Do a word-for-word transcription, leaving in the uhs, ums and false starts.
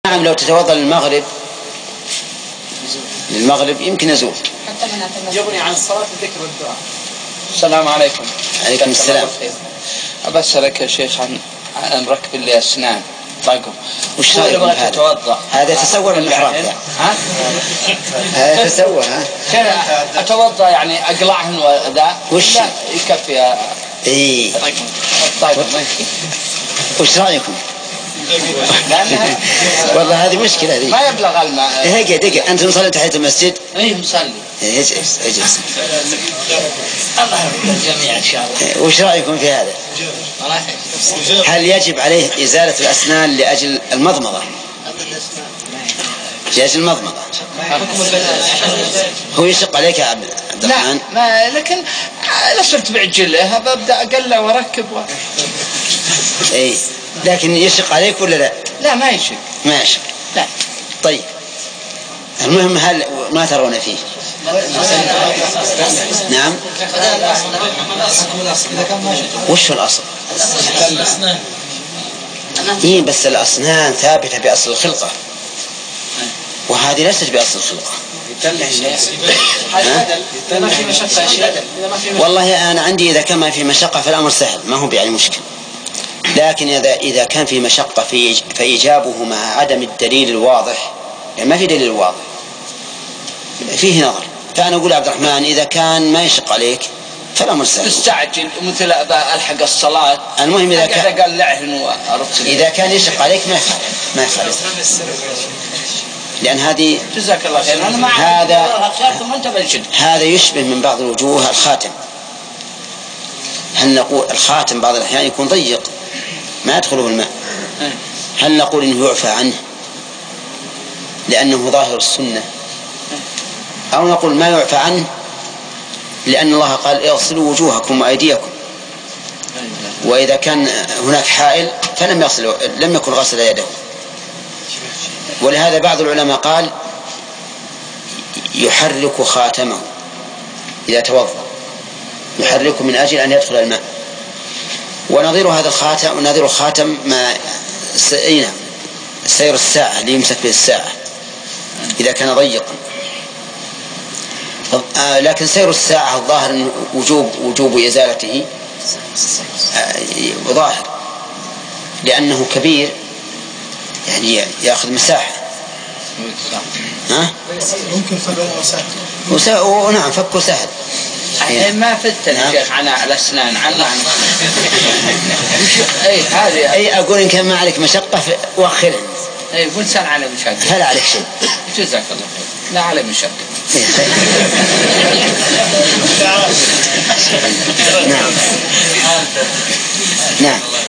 نعم لو تتوضأ للمغرب للمغرب يمكن يزول. يغني عن الصلاة الذكر والدعاء. السلام عليكم. عليكم السلام. أبسألك يا شيخ عن عن ركب الأسنان. طيب وش رأيك هذا؟ هذا تسوى المحراب يعني. ها؟ هذا تسوى ها؟ أتوضأ يعني أقلعهن وذا. وش؟ لا يكفي. إيه. طيب. وش رأيكم؟ والله هذه مشكلة هذه. ما يبلغ الماء. دقيقة دقيقة أنت مصلي تحية المسجد؟ إيه مصلي. اجلس اجلس. الله يرحم الجميع إن شاء الله. وش رأيكم في هذا؟ هل يجب عليه إزالة الأسنان لأجل المضمضة؟ لأجل المضمضة. هو يشق عليك يا عبد الرحمن؟ لا ما لكن لا صرت بعجله ببدأ أقلع وأركب و... إيه لكن يشق عليك ولا لا؟ لا ما يشق. ما يشق. لا. طيب المهم هل ما ترون فيه؟ نعم. وش الأصل؟ إيه بس الأسنان ثابتة بأصل الخلقة وهذه ليست بأصل الخلقة. والله أنا عندي إذا كان في مشقة فالأمر سهل ما هو يعني مشكل، لكن إذا إذا كان في مشقة في فإيجابه مع عدم الدليل الواضح يعني ما في دليل واضح فيه نظر. فأنا أقول عبد الرحمن إذا كان ما يشق عليك فالأمر سهل. تستعجل مثل ألحق الصلاة. المهم إذا كان أقلعهن إذا كان يشق عليك ما يخالف ما يخالف لأن هذه جزاك الله خير. أنا هذا أنت هذا يشبه من بعض الوجوه الخاتم. هل نقول الخاتم بعض الأحيان يكون ضيق ما يدخله الماء، هل نقول إنه يعفى عنه لأنه ظاهر السنة أو نقول ما يعفى عنه لأن الله قال اغسلوا وجوهكم وأيديكم، وإذا كان هناك حائل فلم يغسل لم يكن غسل يده. ولهذا بعض العلماء قال يحرك خاتمه إذا توضأ يحرك من أجل أن يدخل الماء. ونظير هذا الخاتم ونظير الخاتم ما سينا سير الساعة اللي يمسك به الساعة إذا كان ضيقا. آه لكن سير الساعة الظاهر وجوب وجوب إزالته آه ظاهر لأنه كبير يعني يأخذ مساحة. ها؟ ممكن فكه سهل. ونعم فكه سهل. ما فتن شيخ عن الأسنان عن عن. أي هذه. أي أقول إن كان ما عليك مشقة وأخرها. أي وإنسان على مشقة. فلا عليك شيء. جزاك الله خير. لا على مشقة. نعم. نعم.